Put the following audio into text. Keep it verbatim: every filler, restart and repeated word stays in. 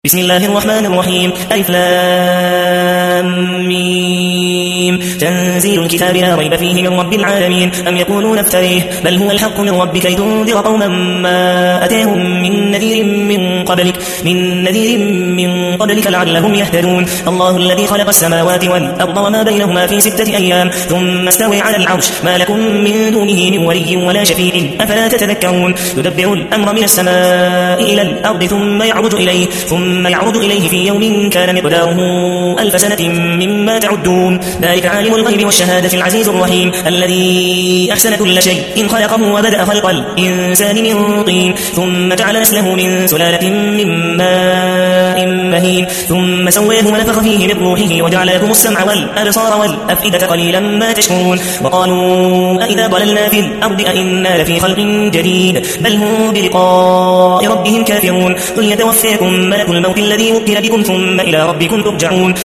بسم الله الرحمن الرحيم. ألف لام ميم. تنزيل الكتاب لا ريب فيه من رب العالمين. أم يقولون افتريه بل هو الحق من ربك لتنذر قوما ما أتاهم من نذير من قبلك من نذير من قبلك لعلهم يهتدون. الله الذي خلق السماوات والأرض وما بينهما في ستة أيام ثم استوى على العرش ما لكم من دونه من ولي ولا شفيع أفلا تتذكرون. يدبر الأمر من السماء إلى الأرض ثم يعرج إليه ثم ثم يعرض إليه في يوم كان مقداره ألف سنة مما تعدون. ذلك عالم الغيب والشهادة العزيز الرحيم الذي أحسن كل شيء خلقه وبدأ خلق الإنسان من طين ثم جعل نسله من سلالة من ماء مهين ثم سواه ونفخ فيه من روحه وجعل لكم السمع والأبصار والأفئدة قليلا ما تشكرون. وقالوا أئذا ضللنا في الأرض أئنا لفي خلق جديد بل هم بلقاء ربهم كافرون. قل يتوفاكم ملك الموت الذي وكل بكم ثم إلى ربكم ترجعون.